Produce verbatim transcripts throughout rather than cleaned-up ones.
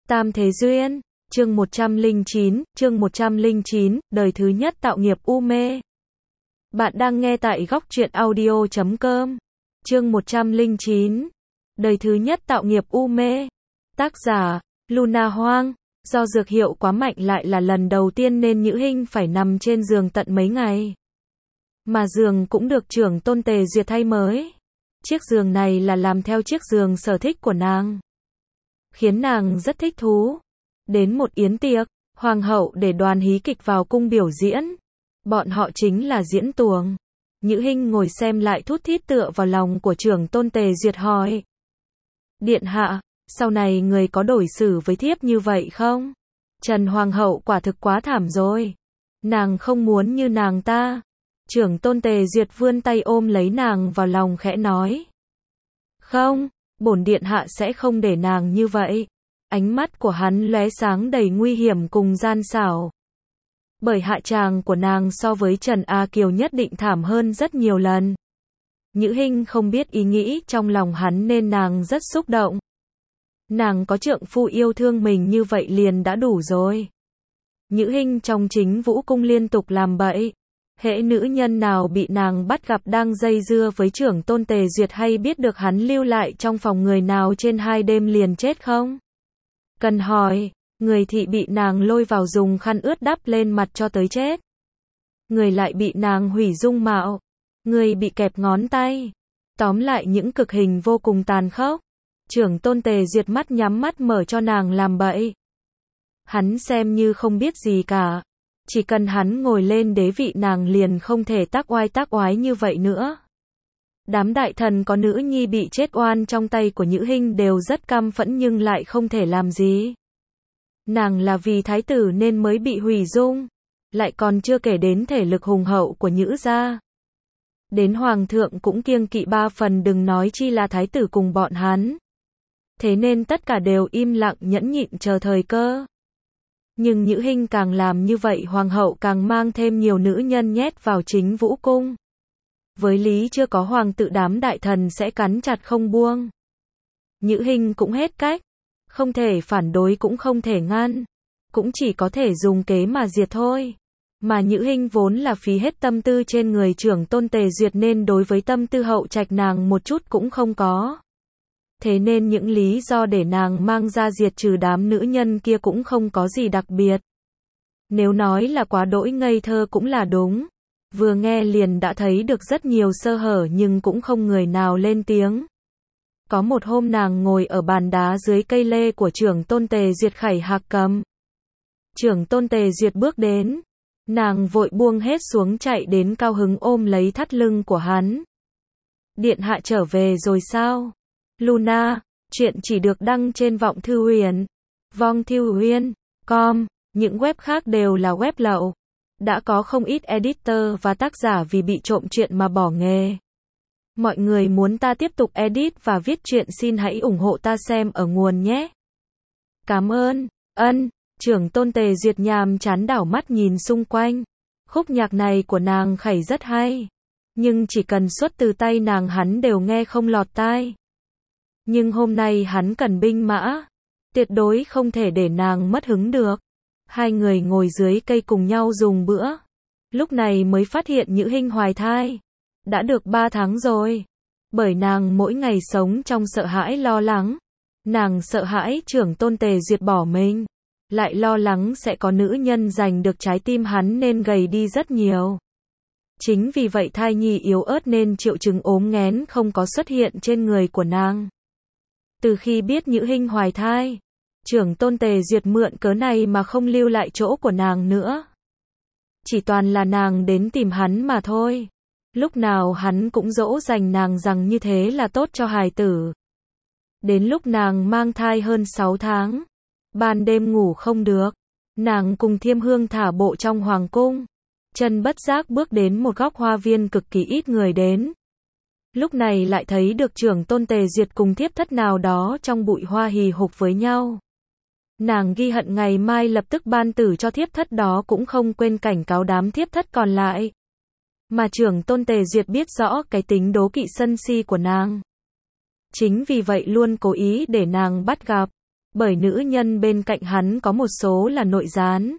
Tam Thế Duyên, chương một trăm lẻ chín, chương một trăm lẻ chín, đời thứ nhất tạo nghiệp u mê. Bạn đang nghe tại góc truyện audio chấm com. Chương một trăm lẻ chín, đời thứ nhất tạo nghiệp u mê. Tác giả, Luna Hoang. Do dược hiệu quá mạnh lại là lần đầu tiên nên Nhữ Hinh phải nằm trên giường tận mấy ngày. Mà giường cũng được trưởng tôn Tề Duyệt thay mới. Chiếc giường này là làm theo chiếc giường sở thích của nàng, khiến nàng rất thích thú. Đến một yến tiệc, hoàng hậu để đoàn hí kịch vào cung biểu diễn. Bọn họ chính là diễn tuồng. Nhữ Hinh ngồi xem lại thút thít tựa vào lòng của trưởng tôn Tề Duyệt hỏi: Điện hạ, sau này người có đối xử với thiếp như vậy không? Trần hoàng hậu quả thực quá thảm rồi. Nàng không muốn như nàng ta. Trưởng tôn Tề Duyệt vươn tay ôm lấy nàng vào lòng khẽ nói: Không, bổn điện hạ sẽ không để nàng như vậy. Ánh mắt của hắn lóe sáng đầy nguy hiểm cùng gian xảo. Bởi hạ tràng của nàng so với Trần A Kiều nhất định thảm hơn rất nhiều lần. Nhữ Hinh không biết ý nghĩ trong lòng hắn nên nàng rất xúc động. Nàng có trượng phu yêu thương mình như vậy liền đã đủ rồi. Nhữ Hinh trong chính vũ cung liên tục làm bậy. Hễ nữ nhân nào bị nàng bắt gặp đang dây dưa với trưởng tôn Tề Duyệt hay biết được hắn lưu lại trong phòng người nào trên hai đêm liền chết không? Cần hỏi, người thì bị nàng lôi vào dùng khăn ướt đắp lên mặt cho tới chết. Người lại bị nàng hủy dung mạo. Người bị kẹp ngón tay. Tóm lại những cực hình vô cùng tàn khốc. Trưởng tôn Tề Duyệt mắt nhắm mắt mở cho nàng làm bậy. Hắn xem như không biết gì cả. Chỉ cần hắn ngồi lên đế vị nàng liền không thể tác oai tác oái như vậy nữa. Đám đại thần có nữ nhi bị chết oan trong tay của Nhữ Hinh đều rất căm phẫn nhưng lại không thể làm gì. Nàng là vì thái tử nên mới bị hủy dung. Lại còn chưa kể đến thể lực hùng hậu của Nhữ gia. Đến hoàng thượng cũng kiêng kỵ ba phần đừng nói chi là thái tử cùng bọn hắn. Thế nên tất cả đều im lặng nhẫn nhịn chờ thời cơ. Nhưng Nhữ Hinh càng làm như vậy hoàng hậu càng mang thêm nhiều nữ nhân nhét vào chính vũ cung. Với lý chưa có hoàng tự đám đại thần sẽ cắn chặt không buông. Nhữ Hinh cũng hết cách. Không thể phản đối cũng không thể ngăn. Cũng chỉ có thể dùng kế mà diệt thôi. Mà Nhữ Hinh vốn là phí hết tâm tư trên người trưởng tôn Tề Duyệt nên đối với tâm tư hậu trạch nàng một chút cũng không có. Thế nên những lý do để nàng mang ra diệt trừ đám nữ nhân kia cũng không có gì đặc biệt. Nếu nói là quá đỗi ngây thơ cũng là đúng. Vừa nghe liền đã thấy được rất nhiều sơ hở nhưng cũng không người nào lên tiếng. Có một hôm nàng ngồi ở bàn đá dưới cây lê của trưởng tôn Tề Duyệt khẩy hạc cầm. Trưởng tôn Tề Duyệt bước đến. Nàng vội buông hết xuống chạy đến cao hứng ôm lấy thắt lưng của hắn. Điện hạ trở về rồi sao? Luna, chuyện chỉ được đăng trên Vọng Thư Huyền, vong thư huyền chấm com, những web khác đều là web lậu. Đã có không ít editor và tác giả vì bị trộm chuyện mà bỏ nghề. Mọi người muốn ta tiếp tục edit và viết truyện xin hãy ủng hộ ta xem ở nguồn nhé. Cảm ơn, ân, trưởng tôn Tề Duyệt nhàm chán đảo mắt nhìn xung quanh. Khúc nhạc này của nàng khẩy rất hay. Nhưng chỉ cần xuất từ tay nàng hắn đều nghe không lọt tai. Nhưng hôm nay hắn cần binh mã. Tuyệt đối không thể để nàng mất hứng được. Hai người ngồi dưới cây cùng nhau dùng bữa. Lúc này mới phát hiện Nhữ Hinh hoài thai. Đã được ba tháng rồi. Bởi nàng mỗi ngày sống trong sợ hãi lo lắng. Nàng sợ hãi trưởng tôn Tề Duyệt bỏ mình. Lại lo lắng sẽ có nữ nhân giành được trái tim hắn nên gầy đi rất nhiều. Chính vì vậy thai nhi yếu ớt nên triệu chứng ốm nghén không có xuất hiện trên người của nàng. Từ khi biết Nhữ Hinh hoài thai, trưởng tôn Tề Duyệt mượn cớ này mà không lưu lại chỗ của nàng nữa. Chỉ toàn là nàng đến tìm hắn mà thôi. Lúc nào hắn cũng dỗ dành nàng rằng như thế là tốt cho hài tử. Đến lúc nàng mang thai hơn sáu tháng, ban đêm ngủ không được, nàng cùng Thiêm Hương thả bộ trong hoàng cung. Chân bất giác bước đến một góc hoa viên cực kỳ ít người đến. Lúc này lại thấy được trưởng tôn Tề Duyệt cùng thiếp thất nào đó trong bụi hoa hì hục với nhau. Nàng ghi hận ngày mai lập tức ban tử cho thiếp thất đó cũng không quên cảnh cáo đám thiếp thất còn lại. Mà trưởng tôn Tề Duyệt biết rõ cái tính đố kỵ sân si của nàng. Chính vì vậy luôn cố ý để nàng bắt gặp. Bởi nữ nhân bên cạnh hắn có một số là nội gián.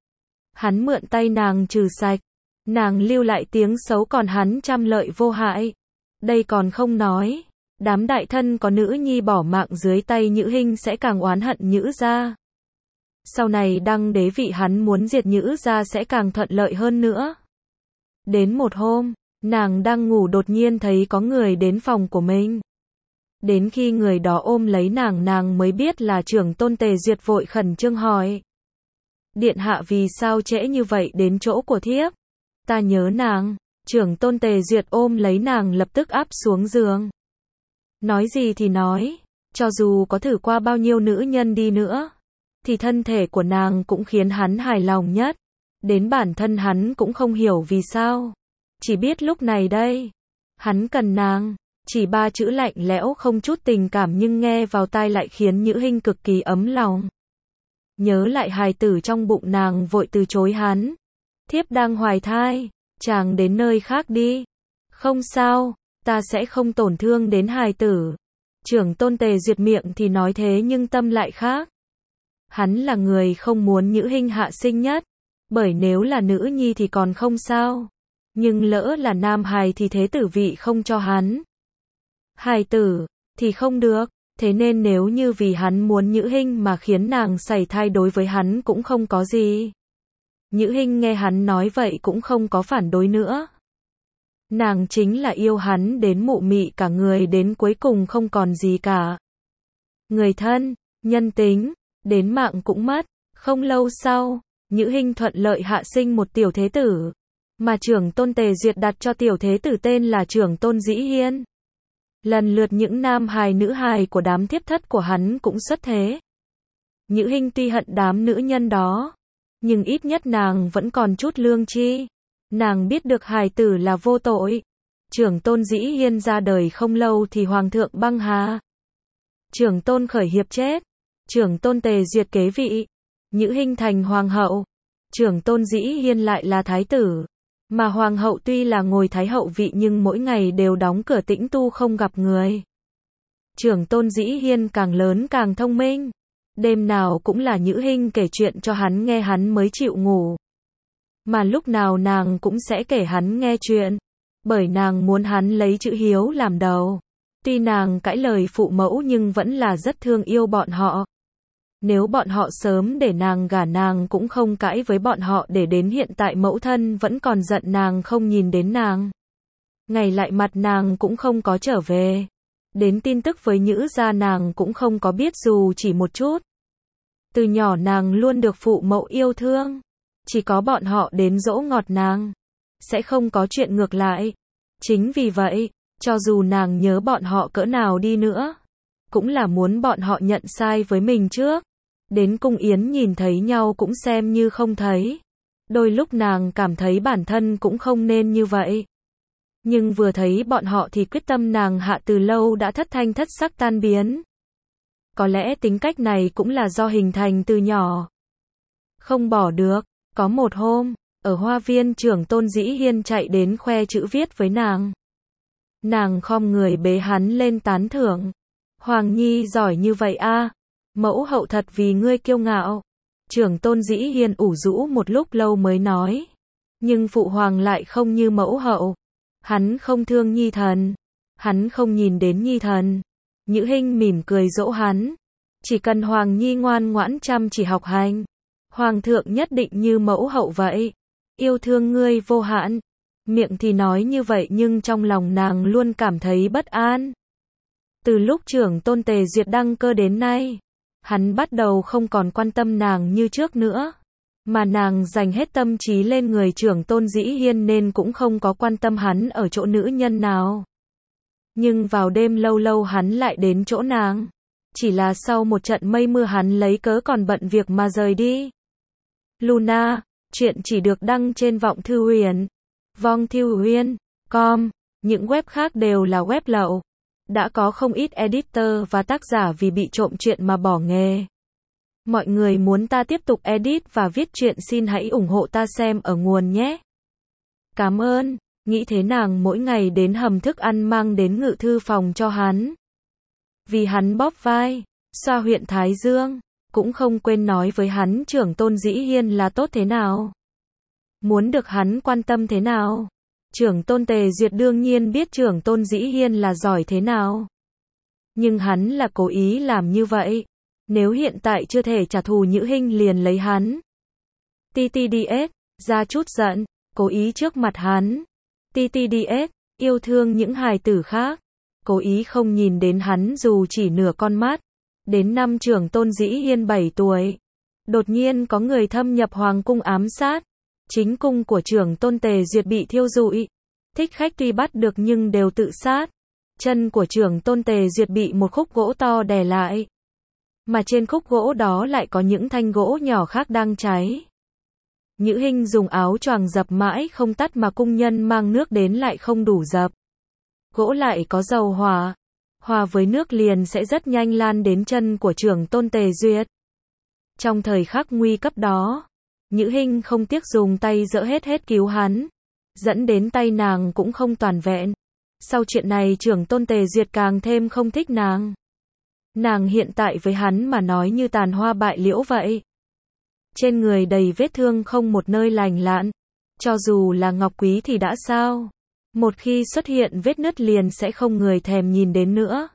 Hắn mượn tay nàng trừ sạch. Nàng lưu lại tiếng xấu còn hắn trăm lợi vô hại. Đây còn không nói. Đám đại thân có nữ nhi bỏ mạng dưới tay Nhữ Hinh sẽ càng oán hận Nhữ gia. Sau này đăng đế vị hắn muốn diệt Nhữ gia sẽ càng thuận lợi hơn nữa. Đến một hôm, nàng đang ngủ đột nhiên thấy có người đến phòng của mình. Đến khi người đó ôm lấy nàng nàng mới biết là trưởng tôn Tề Duyệt, vội khẩn trương hỏi. Điện hạ vì sao trễ như vậy đến chỗ của thiếp? Ta nhớ nàng. Trưởng tôn Tề Duyệt ôm lấy nàng lập tức áp xuống giường. Nói gì thì nói, cho dù có thử qua bao nhiêu nữ nhân đi nữa, thì thân thể của nàng cũng khiến hắn hài lòng nhất. Đến bản thân hắn cũng không hiểu vì sao. Chỉ biết lúc này đây, hắn cần nàng. Chỉ ba chữ lạnh lẽo không chút tình cảm nhưng nghe vào tai lại khiến Nhữ Hinh cực kỳ ấm lòng. Nhớ lại hài tử trong bụng nàng vội từ chối hắn. Thiếp đang hoài thai, chàng đến nơi khác đi. Không sao, ta sẽ không tổn thương đến hài tử. Trưởng tôn Tề Duyệt miệng thì nói thế nhưng tâm lại khác. Hắn là người không muốn Nhữ Hinh hạ sinh nhất. Bởi nếu là nữ nhi thì còn không sao. Nhưng lỡ là nam hài thì thế tử vị không cho hắn. Hài tử, thì không được. Thế nên nếu như vì hắn muốn Nhữ Hinh mà khiến nàng sảy thai đối với hắn cũng không có gì. Nhữ Hinh nghe hắn nói vậy cũng không có phản đối nữa. Nàng chính là yêu hắn đến mụ mị cả người đến cuối cùng không còn gì cả. Người thân, nhân tính, đến mạng cũng mất. Không lâu sau, Nhữ Hinh thuận lợi hạ sinh một tiểu thế tử. Mà trưởng tôn Tề Duyệt đặt cho tiểu thế tử tên là trưởng tôn Dĩ Hiên. Lần lượt những nam hài nữ hài của đám thiếp thất của hắn cũng xuất thế. Nhữ Hinh tuy hận đám nữ nhân đó, nhưng ít nhất nàng vẫn còn chút lương tri. Nàng biết được hài tử là vô tội. Trưởng tôn Dĩ Hiên ra đời không lâu thì hoàng thượng băng hà. Trưởng tôn Khởi Hiệp chết. Trưởng tôn Tề Duyệt kế vị. Nhữ Hinh thành hoàng hậu. Trưởng tôn Dĩ Hiên lại là thái tử. Mà hoàng hậu tuy là ngồi thái hậu vị nhưng mỗi ngày đều đóng cửa tĩnh tu không gặp người. Trưởng tôn Dĩ Hiên càng lớn càng thông minh. Đêm nào cũng là Nhữ Hinh kể chuyện cho hắn nghe hắn mới chịu ngủ. Mà lúc nào nàng cũng sẽ kể hắn nghe chuyện. Bởi nàng muốn hắn lấy chữ hiếu làm đầu. Tuy nàng cãi lời phụ mẫu nhưng vẫn là rất thương yêu bọn họ. Nếu bọn họ sớm để nàng gả nàng cũng không cãi với bọn họ để đến hiện tại mẫu thân vẫn còn giận nàng không nhìn đến nàng. Ngày lại mặt nàng cũng không có trở về. Đến tin tức với Nhữ gia nàng cũng không có biết dù chỉ một chút. Từ nhỏ nàng luôn được phụ mẫu yêu thương. Chỉ có bọn họ đến dỗ ngọt nàng. Sẽ không có chuyện ngược lại. Chính vì vậy, cho dù nàng nhớ bọn họ cỡ nào đi nữa, cũng là muốn bọn họ nhận sai với mình trước. Đến cung yến nhìn thấy nhau cũng xem như không thấy. Đôi lúc nàng cảm thấy bản thân cũng không nên như vậy. Nhưng vừa thấy bọn họ thì quyết tâm nàng hạ từ lâu đã thất thanh thất sắc tan biến. Có lẽ tính cách này cũng là do hình thành từ nhỏ. Không bỏ được. Có một hôm, ở hoa viên trưởng tôn Dĩ Hiên chạy đến khoe chữ viết với nàng. Nàng khom người bế hắn lên tán thưởng. Hoàng nhi giỏi như vậy a, mẫu hậu thật vì ngươi kiêu ngạo. Trưởng tôn Dĩ Hiên ủ rũ một lúc lâu mới nói. Nhưng phụ hoàng lại không như mẫu hậu. Hắn không thương nhi thần. Hắn không nhìn đến nhi thần. Nhữ Hinh mỉm cười dỗ hắn. Chỉ cần hoàng nhi ngoan ngoãn chăm chỉ học hành. Hoàng thượng nhất định như mẫu hậu vậy. Yêu thương ngươi vô hạn. Miệng thì nói như vậy nhưng trong lòng nàng luôn cảm thấy bất an. Từ lúc trưởng tôn Tề Duyệt đăng cơ đến nay, hắn bắt đầu không còn quan tâm nàng như trước nữa. Mà nàng dành hết tâm trí lên người trưởng tôn Dĩ Hiên nên cũng không có quan tâm hắn ở chỗ nữ nhân nào. Nhưng vào đêm lâu lâu hắn lại đến chỗ nàng. Chỉ là sau một trận mây mưa hắn lấy cớ còn bận việc mà rời đi. Luna, chuyện chỉ được đăng trên Vọng Thư Huyền, vong thư huyền chấm com, những web khác đều là web lậu. Đã có không ít editor và tác giả vì bị trộm chuyện mà bỏ nghề. Mọi người muốn ta tiếp tục edit và viết truyện xin hãy ủng hộ ta xem ở nguồn nhé. Cảm ơn. Nghĩ thế nàng mỗi ngày đến hầm thức ăn mang đến ngự thư phòng cho hắn. Vì hắn bóp vai, xoa huyện Thái Dương, cũng không quên nói với hắn trưởng tôn Dĩ Hiên là tốt thế nào. Muốn được hắn quan tâm thế nào. Trưởng tôn Tề Duyệt đương nhiên biết trưởng tôn Dĩ Hiên là giỏi thế nào. Nhưng hắn là cố ý làm như vậy. Nếu hiện tại chưa thể trả thù Nhữ Hinh liền lấy hắn. tê tê đê ét, ra chút giận, cố ý trước mặt hắn. tê tê đê ét, yêu thương những hài tử khác. Cố ý không nhìn đến hắn dù chỉ nửa con mắt. Đến năm trưởng tôn Dĩ Hiên bảy tuổi. Đột nhiên có người thâm nhập hoàng cung ám sát. Chính cung của trưởng tôn Tề Duyệt bị thiêu rụi. Thích khách tuy bắt được nhưng đều tự sát. Chân của trưởng tôn Tề Duyệt bị một khúc gỗ to đè lại. Mà trên khúc gỗ đó lại có những thanh gỗ nhỏ khác đang cháy. Nhữ Hinh dùng áo choàng dập mãi không tắt mà cung nhân mang nước đến lại không đủ dập. Gỗ lại có dầu hỏa. Hòa với nước liền sẽ rất nhanh lan đến chân của trưởng tôn Tề Duyệt. Trong thời khắc nguy cấp đó, Nhữ Hinh không tiếc dùng tay dỡ hết hết cứu hắn. Dẫn đến tay nàng cũng không toàn vẹn. Sau chuyện này trưởng tôn Tề Duyệt càng thêm không thích nàng. Nàng hiện tại với hắn mà nói như tàn hoa bại liễu vậy. Trên người đầy vết thương không một nơi lành lặn. Cho dù là ngọc quý thì đã sao? Một khi xuất hiện vết nứt liền sẽ không người thèm nhìn đến nữa.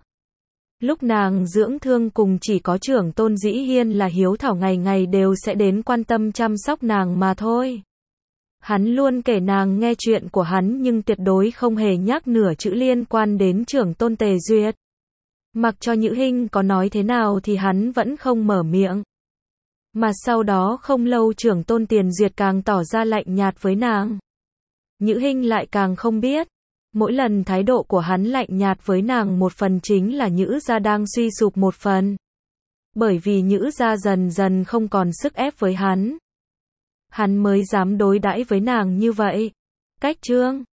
Lúc nàng dưỡng thương cùng chỉ có trưởng tôn Dĩ Hiên là hiếu thảo ngày ngày đều sẽ đến quan tâm chăm sóc nàng mà thôi. Hắn luôn kể nàng nghe chuyện của hắn nhưng tuyệt đối không hề nhắc nửa chữ liên quan đến trưởng tôn Tề Duyệt. Mặc cho Nhữ Hinh có nói thế nào thì hắn vẫn không mở miệng. Mà sau đó không lâu trưởng tôn Tiền Duyệt càng tỏ ra lạnh nhạt với nàng. Nhữ Hinh lại càng không biết. Mỗi lần thái độ của hắn lạnh nhạt với nàng một phần chính là Nhữ gia đang suy sụp một phần. Bởi vì Nhữ gia dần dần không còn sức ép với hắn. Hắn mới dám đối đãi với nàng như vậy. Cách chương